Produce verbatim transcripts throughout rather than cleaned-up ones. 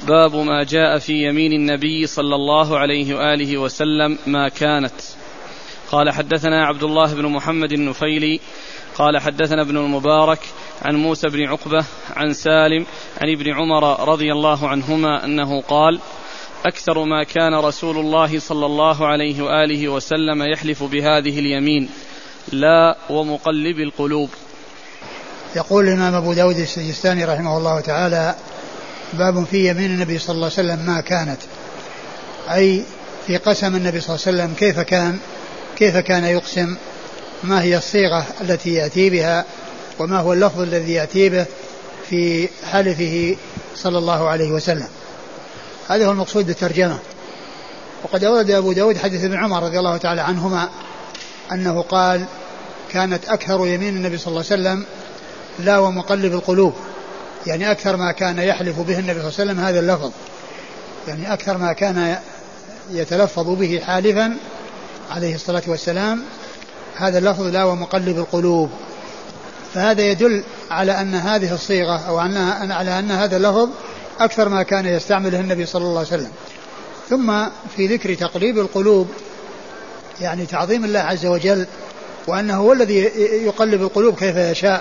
باب ما جاء في يمين النبي صلى الله عليه وآله وسلم ما كانت. قال حدثنا عبد الله بن محمد النفيلي قال حدثنا ابن المبارك عن موسى بن عقبة عن سالم عن ابن عمر رضي الله عنهما أنه قال: أكثر ما كان رسول الله صلى الله عليه وآله وسلم يحلف بهذه اليمين لا ومقلب القلوب. يقول الإمام أبو داود السجستاني رحمه الله تعالى: باب في يمين النبي صلى الله عليه وسلم ما كانت، أي في قسم النبي صلى الله عليه وسلم كيف كان كيف كان يقسم، ما هي الصيغة التي يأتي بها، وما هو اللفظ الذي يأتي به في حلفه صلى الله عليه وسلم. هذا هو المقصود بالترجمة. وقد أورد أبو داود حديث ابن عمر رضي الله تعالى عنهما أنه قال: كانت أكثر يمين النبي صلى الله عليه وسلم لا ومقلب القلوب، يعني أكثر ما كان يحلف به النبي صلى الله عليه وسلم هذا اللفظ، يعني أكثر ما كان يتلفظ به حالفا عليه الصلاة والسلام هذا اللفظ لا ومقلب القلوب. فهذا يدل على أن هذه الصيغة أو على أن هذا اللفظ أكثر ما كان يستعمله النبي صلى الله عليه وسلم. ثم في ذكر تقليب القلوب يعني تعظيم الله عز وجل، وأنه هو الذي يقلب القلوب كيف يشاء،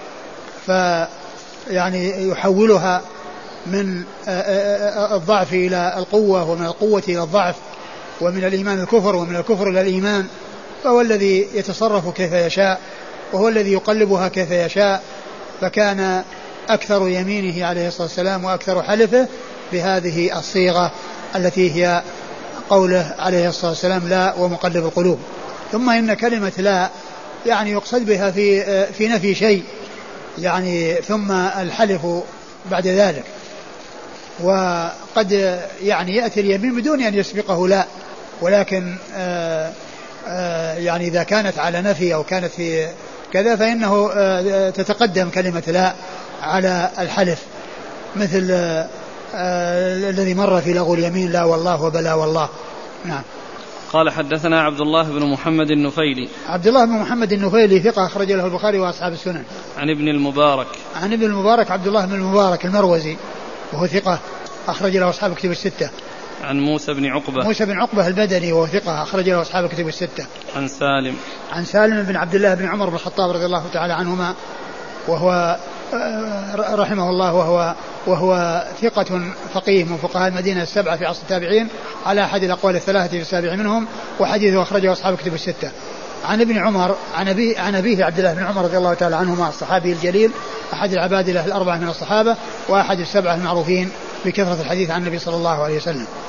فيعني يحولها من الضعف إلى القوة، ومن القوة إلى الضعف، ومن الإيمان الكفر، ومن الكفر إلى الإيمان. فهو الذي يتصرف كيف يشاء، وهو الذي يقلبها كيف يشاء. فكان أكثر يمينه عليه الصلاة والسلام وأكثر حلفه بهذه الصيغة التي هي قوله عليه الصلاة والسلام لا ومقلب القلوب. ثم إن كلمة لا يعني يقصد بها في في نفي شيء، يعني ثم الحلف بعد ذلك. وقد يعني يأتي اليمين بدون أن يسبقه لا، ولكن آآ آآ يعني إذا كانت على نفي أو كانت في كذا فإنه تتقدم كلمة لا على الحلف، مثل الذي مر في لغو اليمين لا والله وبلا والله. نعم. قال حدثنا عبد الله بن محمد النفيلي. عبد الله بن محمد النفيلي ثقة أخرج له البخاري وأصحاب السنن. عن ابن المبارك. عن ابن المبارك عبد الله بن المبارك المروزي وهو ثقة أخرج له أصحاب الكتب الستة. عن موسى بن عقبة. موسى بن عقبة البدني وهو ثقة أخرج له أصحاب الكتب الستة. عن سالم. عن سالم بن عبد الله بن عمر بن الخطاب رضي الله تعالى عنهما وهو رحمه الله وهو وهو ثقة فقيه من فقهاء المدينة السبعة في عصر التابعين على أحد الأقوال الثلاثة في السابع منهم، وحديثه أخرجه أصحاب الكتب الستة. عن ابن عمر عن أبيه عن أبيه عبد الله بن عمر رضي الله تعالى عنهما الصحابي الجليل أحد العباد له الأربعة من الصحابة وأحد السبعة المعروفين بكثرة الحديث عن النبي صلى الله عليه وسلم.